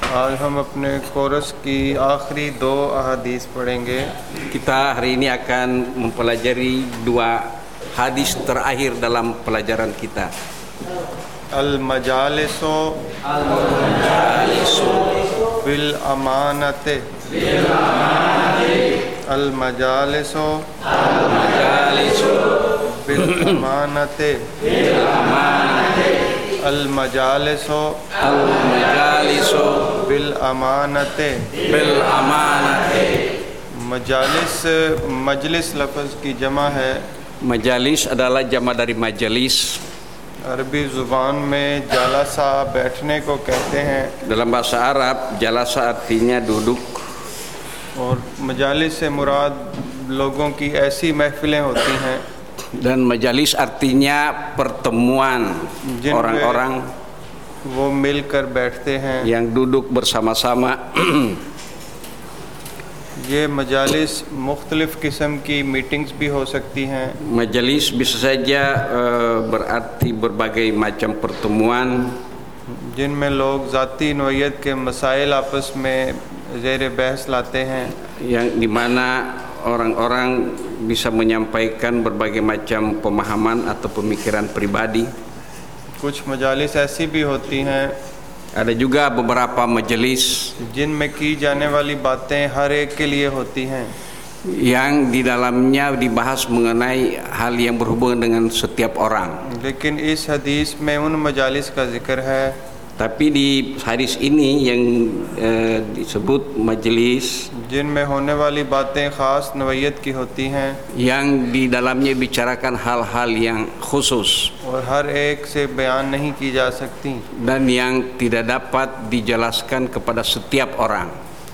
आज हम अपने कोर्स की आखिरी 2 अहादीस पढ़ेंगे। Kita hari ini akan mempelajari 2 hadis terakhir dalam pelajaran kita. Al-majalisu bil amanate. Al-majalisu bil amanate. Al-majalisu bil amanate. मजलिस लफ्ज़ की जमा है। Majalis adalah jama dari majalis. अरबी ज़ुबान में जलसा बैठने को कहते हैं। Dalam bahasa Arab, jalasa artinya duduk. और मजालिस से मुराद लोगों की ऐसी महफिलें होती हैं Dan majalis artinya pertemuan orang-orang वो मिलकर बैठते हैं। yang duduk bersama-sama. ये मजालिस मुख्तलिफ़ किस्म की मीटिंग्स भी हो सकती हैं। Majalis bisa saja berarti berbagai macam pertemuan जिनमें लोग ज़ाती नौइयत के मसाइल आपस में ज़ेर बहस लाते हैं। yang dimana orang-orang bisa menyampaikan berbagai macam pemahaman atau pemikiran pribadi. कुछ मजालिस ऐसी भी होती हैं Ada juga beberapa majelis जिनमें की जाने वाली बातें हर एक के लिए होती हैं, yang di dalamnya dibahas mengenai hal yang berhubungan dengan setiap orang. लेकिन इस हदीस में उन मजालिस का जिक्र है Tapi di hadis ini yang disebut majelis जिनमें होने वाली बातें ख़ास नौइयत की होती हैं yang di dalamnya bicarakan hal-hal yang khusus और हर एक से बयान नहीं की जा सकती। dan yang tidak dapat dijelaskan kepada setiap orang.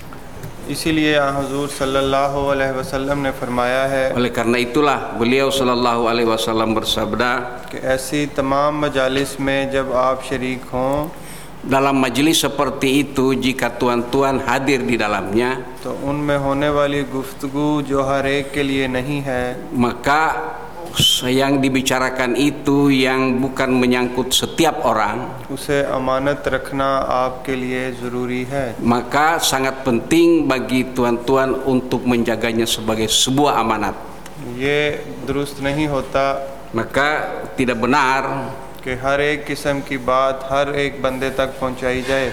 इसीलिए हुज़ूर सल्लल्लाहु अलैहि वसल्लम ने फरमाया है Oleh karena itulah beliau sallallahu alaihi wasallam bersabda, कि ऐसी तमाम मजालिस में जब आप शरीक हों dalam majelis seperti itu jika tuan-tuan hadir di dalamnya, तो उनमें होने वाली गुफ्तगू जो हर एक के लिए नहीं है, maka yang dibicarakan itu yang bukan menyangkut setiap orang, उसे अमानत रखना आपके लिए ज़रूरी है। maka sangat penting bagi tuan-tuan untuk menjaganya sebagai sebuah amanat. ये दुरुस्त नहीं होता Maka tidak benar कि हर एक किस्म की बात हर एक बंदे तक पहुंचाई जाए।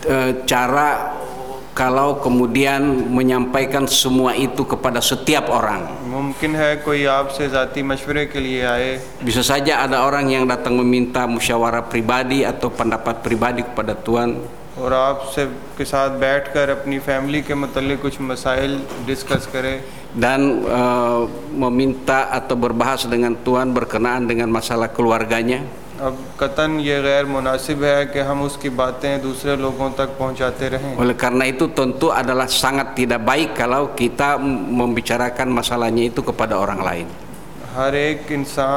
cara kalau kemudian menyampaikan semua itu kepada setiap orang. मुमकिन है कोई आपसे ज़ाती मशवरे के लिए आए, Bisa saja ada orang yang datang meminta musyawarah pribadi atau pendapat pribadi kepada tuan, और आपसे के साथ बैठकर अपनी फैमिली के मुतल्लिक़ कुछ मसाइल डिस्कस करे, dan meminta atau berbahas dengan tuan berkenaan dengan masalah keluarganya. अब कतन ये गैर मुनासिब है कि हम उसकी बातें दूसरे लोगों तक पहुंचाते रहें। Oleh karena itu tentu adalah sangat tidak baik kalau kita membicarakan masalahnya itu kepada orang lain. हर एक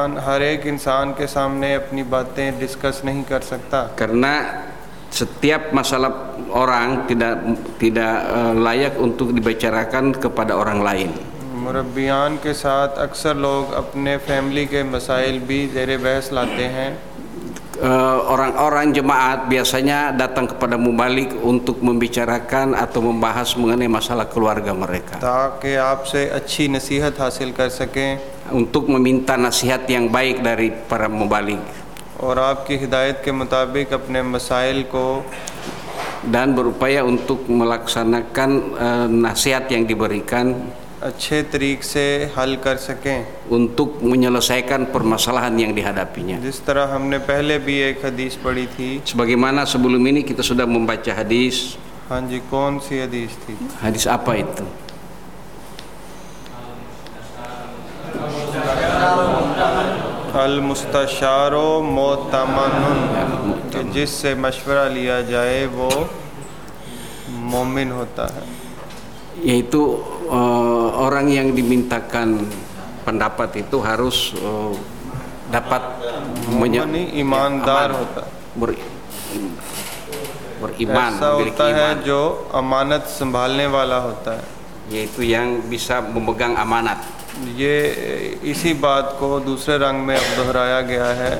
इंसान के सामने अपनी बातें डिस्कस नहीं कर सकता, Karena setiap masalah orang tidak layak untuk dibicarakan kepada orang lain. मुरब्बियान के साथ अक्सर लोग अपने फैमिली के मसाइल भी ज़ेर बहस लाते हैं। Orang-orang jemaat biasanya datang kepada mubalik untuk membicarakan atau membahas mengenai masalah keluarga mereka, ताकि आपसे अच्छी नसीहत हासिल कर सकें untuk meminta nasihat yang baik dari para mubalik और आपकी हिदायत के मुताबिक अपने मसाइल को dan berupaya untuk melaksanakan nasihat yang diberikan अच्छे तरीक़ से हल कर सकें, untuk menyelesaikan permasalahan yang dihadapinya. जिस तरह हमने पहले भी एक हदीस पढ़ी थी। Sebagaimana sebelum ini kita sudah membaca hadis. हाँ जी, कौन सी हदीस थी? Hadis apa itu? अल मुस्तशारो मोतमनुन, जिससे मशवरा लिया जाए वो मोमिन होता है। Yaitu orang yang dimintakan pendapat itu harus dapat ईमानदार होता है, beriman, ऐसा memiliki होता है iman, जो अमानत संभालने वाला होता है। yaitu yang bisa memegang amanat. ये इसी बात को दूसरे रंग में अब दोहराया गया है।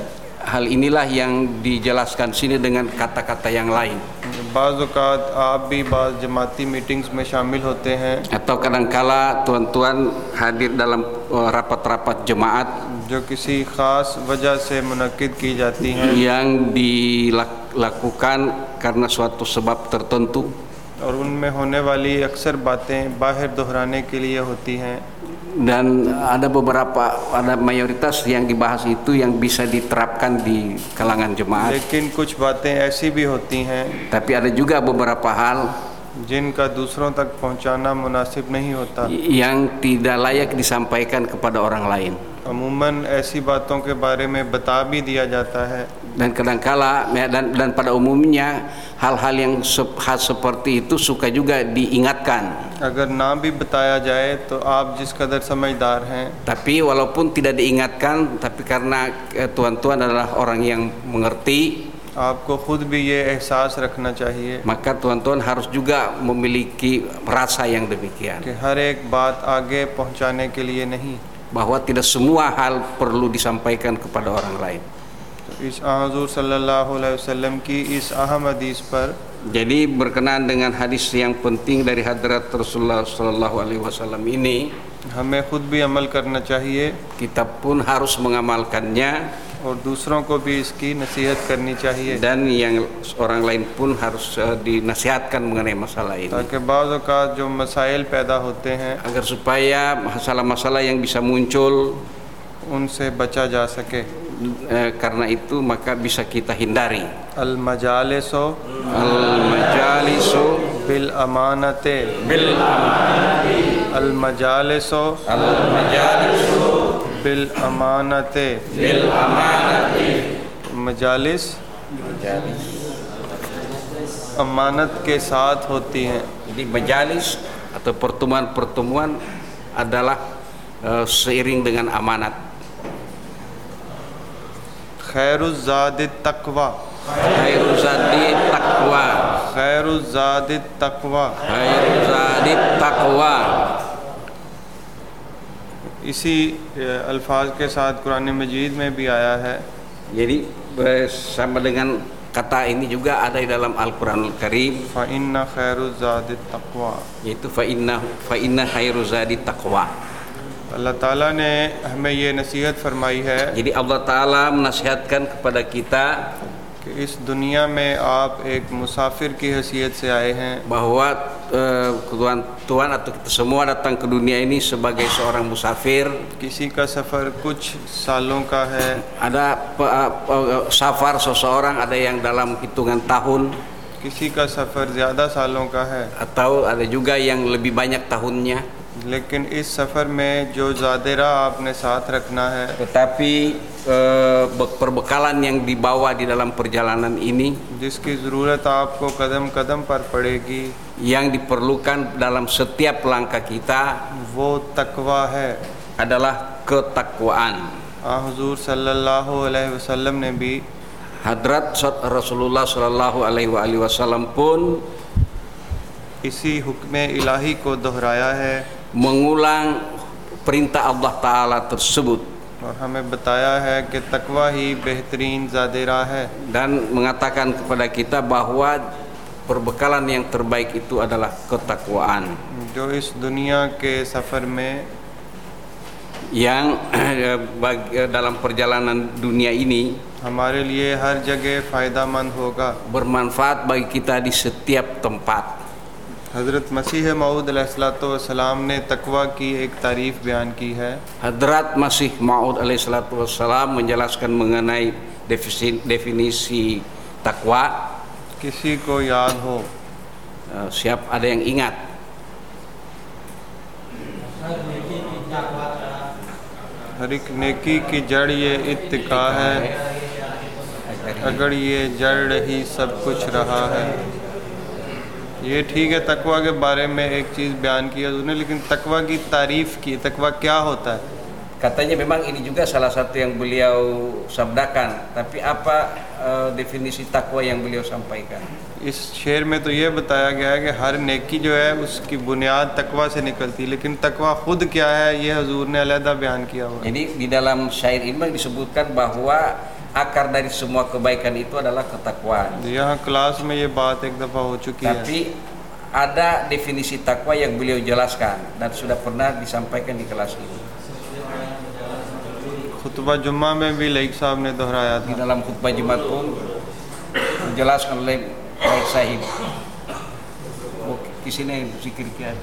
hal inilah yang dijelaskan sini dengan kata-kata yang lain. बाज़ औक़ात आप भी बाज़ जमाती मीटिंग्स में शामिल होते हैं Atau kadangkala tuan-tuan hadir dalam rapat-rapat jemaat जो किसी ख़ास वजह से मुनक़िद की जाती हैं yang dilakukan karena suatu sebab tertentu, और उनमें होने वाली अक्सर बातें बाहर दोहराने के लिए होती हैं dan ada mayoritas yang dibahas itu yang bisa diterapkan di kalangan jemaat. लेकिन कुछ बातें ऐसी भी होती हैं Tapi ada juga beberapa hal जिनका दूसरों तक पहुंचाना मुनासिब नहीं होता yang tidak layak disampaikan kepada orang lain. अमूमन ऐसी बातों के बारे में बता भी दिया जाता है Dan kadangkala dan pada umumnya hal-hal yang seperti itu suka juga diingatkan. अगर ना भी बताया जाए तो आप जिस कदर समझदार हैं Tapi walaupun tidak diingatkan, tapi karena tuan-tuan adalah orang yang mengerti, आपको खुद भी ये एहसास रखना चाहिए maka tuan-tuan harus juga memiliki rasa yang demikian, कि हर एक बात आगे पहुंचाने के लिए नहीं bahwa tidak semua hal perlu disampaikan kepada orang lain. इस हुज़ूर सल्लल्लाहु अलैहि वसल्लम की इस अहम हदीस पर Jadi berkenaan dengan hadis yang penting dari hadrat Rasulullah Sallallahu Alaihi Wasallam ini, हमें खुद भी अमल करना चाहिए kita pun harus mengamalkannya, और दूसरों को भी इसकी नसीहत करनी चाहिए dan yang orang lain pun harus dinasihatkan mengenai masalah ini, ताकि बाज़ औक़ात जो मसाइल पैदा होते हैं agar supaya masalah-masalah yang bisa muncul उनसे बचा जा सके karena itu maka bisa kita hindari. अल-मजालिसु Al-majalisu बिल अमानते अल-मजालिसु बिल अमानते मजालिस अमानत के साथ होती हैं Jadi majalis atau pertemuan-pertemuan adalah seiring dengan amanat. खैरुज़ ज़ादित तक़वा Khairuz zadi taqwa. खैरुज़ ज़ादित तक़वा Khairuz zadi taqwa. इसी अल्फाज के साथ कुरान मजीद में भी आया है Jadi sama dengan kata ini juga ada di dalam Al-Qur'anul Karim, फ़इन्न खैरुज़ ज़ादित तक़वा yaitu fa inna khairuz zadi taqwa. अल्लाह ताला ने हमें ये नसीहत फरमाई है Jadi Allah Ta'ala menasihatkan kepada kita कि इस दुनिया में आप एक मुसाफिर की हैसियत से आए हैं bahwa tuan atau kita semua datang ke dunia ini sebagai seorang musafir. किसी का सफ़र कुछ सालों का है Ada safar seseorang, ada yang dalam hitungan tahun, किसी का सफ़र ज़्यादा सालों का है atau ada juga yang lebih banyak tahunnya. लेकिन इस सफ़र में जो ज़ादिरा आपने साथ रखना है Tetapi perbekalan yang dibawa di dalam perjalanan ini, जिसकी ज़रूरत आपको कदम कदम पर पड़ेगी yang diperlukan dalam setiap langkah kita वो तकवा है adalah ketakwaan. हुज़ूर सल्लल्लाहु अलैहि वसल्लम ने भी Hadrat Rasulullah Sallallahu Alaihi Wasallam pun इसी हुक्म इलाही को दोहराया है mengulang perintah Allah Ta'ala tersebut और हमें बताया है कि तकवा ही बेहतरीन ज़ादिरा है dan mengatakan kepada kita bahwa perbekalan yang terbaik itu adalah ketakwaan, जो इस दुनिया के सफ़र में yang dalam perjalanan dunia ini हमारे लिए हर जगह फ़ायदामंद होगा। bermanfaat bagi kita di setiap tempat. हज़रत मसीह मऊद अलैहिस्सलाम ने तकवा की एक तारीफ़ बयान की है। Hadrat Masih Maud alaihissalatu wassalam menjelaskan mengenai definisi takwa. किसी को याद हो Siap ada yang ingat? हर एक नेकी की जड़ ये इत्तिका है, अगर ये जड़ रही सब कुछ रहा है। ये ठीक है, तकवा के बारे में एक चीज़ बयान किया उसने, लेकिन तकवा की तारीफ़ की, तकवा क्या होता है? Katanya memang ini juga salah satu yang beliau sabdakan, tapi apa definisi takwa yang beliau sampaikan? इस शेर में तो ये बताया गया है कि हर नेकी जो है उसकी बुनियाद तकवा से निकलती है, लेकिन तकवा खुद क्या है ये हुजूर ने अलहदा बयान किया हुआ है। Jadi di dalam syair ini disebutkan bahwa akar dari semua kebaikan itu adalah ketakwaan. यहाँ क्लास में ये बात एक दफ़ा हो चुकी है. Tapi ada definisi takwa yang beliau jelaskan dan sudah pernah disampaikan di kelas ini. खुतबा जुम्मा में भी लईक साहब ने दोहराया Di था. dalam khutbah Jumat pun dijelaskan oleh Baik Sahib. Di sini zikir kiat.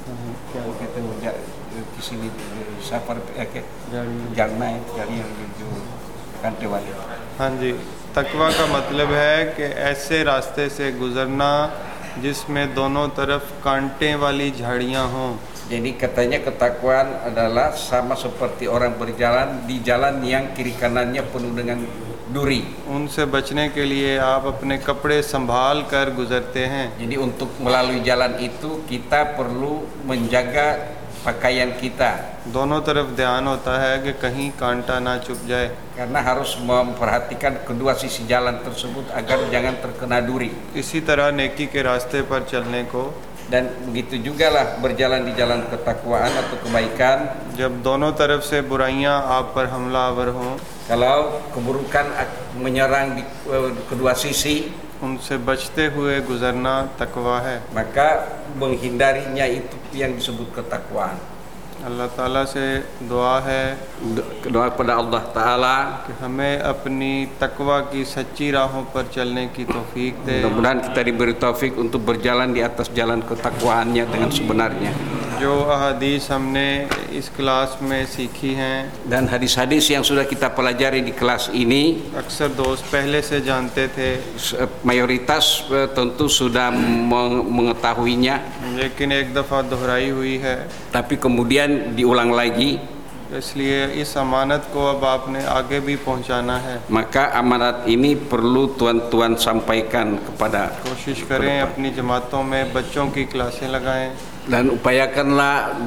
Kita di sini safar ke janna jari yang जो कांटे वाले. हाँ जी, तकवा का मतलब है कि ऐसे रास्ते से गुजरना जिसमें दोनों तरफ कांटे वाली झाड़ियाँ हों. Jadi katanya ketakwaan adalah sama seperti orang berjalan di jalan yang kiri kanannya penuh dengan duri. उनसे बचने के लिए आप अपने कपड़े संभाल कर गुजरते हैं. Jadi untuk melalui jalan itu kita perlu menjaga pakaian kita. दोनों तरफ ध्यान होता है कि कहीं कांटा ना चुभ जाए. Karena harus memperhatikan kedua sisi jalan tersebut agar jangan terkena duri. इसी तरह नेकी के रास्ते पर चलने को Dan begitu juga lah berjalan di jalan ketakwaan atau kebaikan. जब दोनों तरफ से बुराइयां आप पर हमलावर हों, Kalau keburukan menyerang di kedua sisi, उनसे बचते हुए गुजरना तकवा है. maka menghindarinya itu yang disebut ketakwaan. अल्लाह ताला से दुआ है Doa kepada Allah Ta'ala, कि हमें अपनी तकवा की सच्ची राहों पर चलने की तौफीक दे. mudah-mudahan kita diberi taufik untuk berjalan di atas jalan ketakwaannya dengan sebenarnya. जो अहादीस हमने इस क्लास में सीखी हैं, Dan hadis-hadis yang sudah kita pelajari di kelas ini, अक्सर दोस्त पहले से जानते थे, mayoritas tentu sudah mengetahuinya, लेकिन एक दफ़ा दोहराई हुई है. tapi kemudian diulang lagi. इसलिए इस अमानत को अब आपने आगे भी पहुंचाना है. Maka amanat ini perlu tuan-tuan sampaikan kepada, कोशिश करें अपनी जमातों में बच्चों की क्लासें लगाएं. dan upayakanlah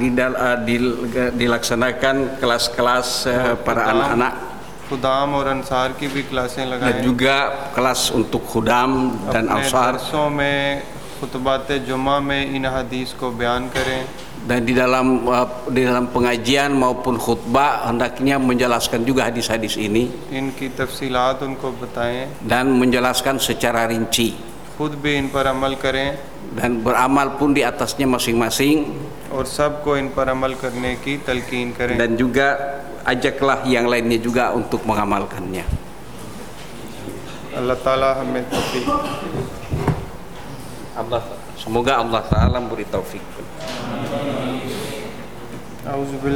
dilaksanakan kelas-kelas para anak-anak, खुदाम और अंसार की भी क्लासें dan लगाएं. juga kelas untuk khudam dan अपने ansar. दरसों में खुतबात जुम्मा में इन हदीस को बयान करें. Dan di dalam pengajian maupun khutbah hendaknya menjelaskan juga hadis-hadis ini इनकी तफसीलात उनको बताएं. dan menjelaskan secara rinci, खुद भी इन पर अमल करें dan beramal pun di atasnya masing-masing, और सबको इन पर अमल करने की तलकीन करें. dan juga ajaklah yang lainnya juga untuk mengamalkannya. अल्लाह ताला हमें तौफीक. Semoga Allah Ta'ala memberi taufik.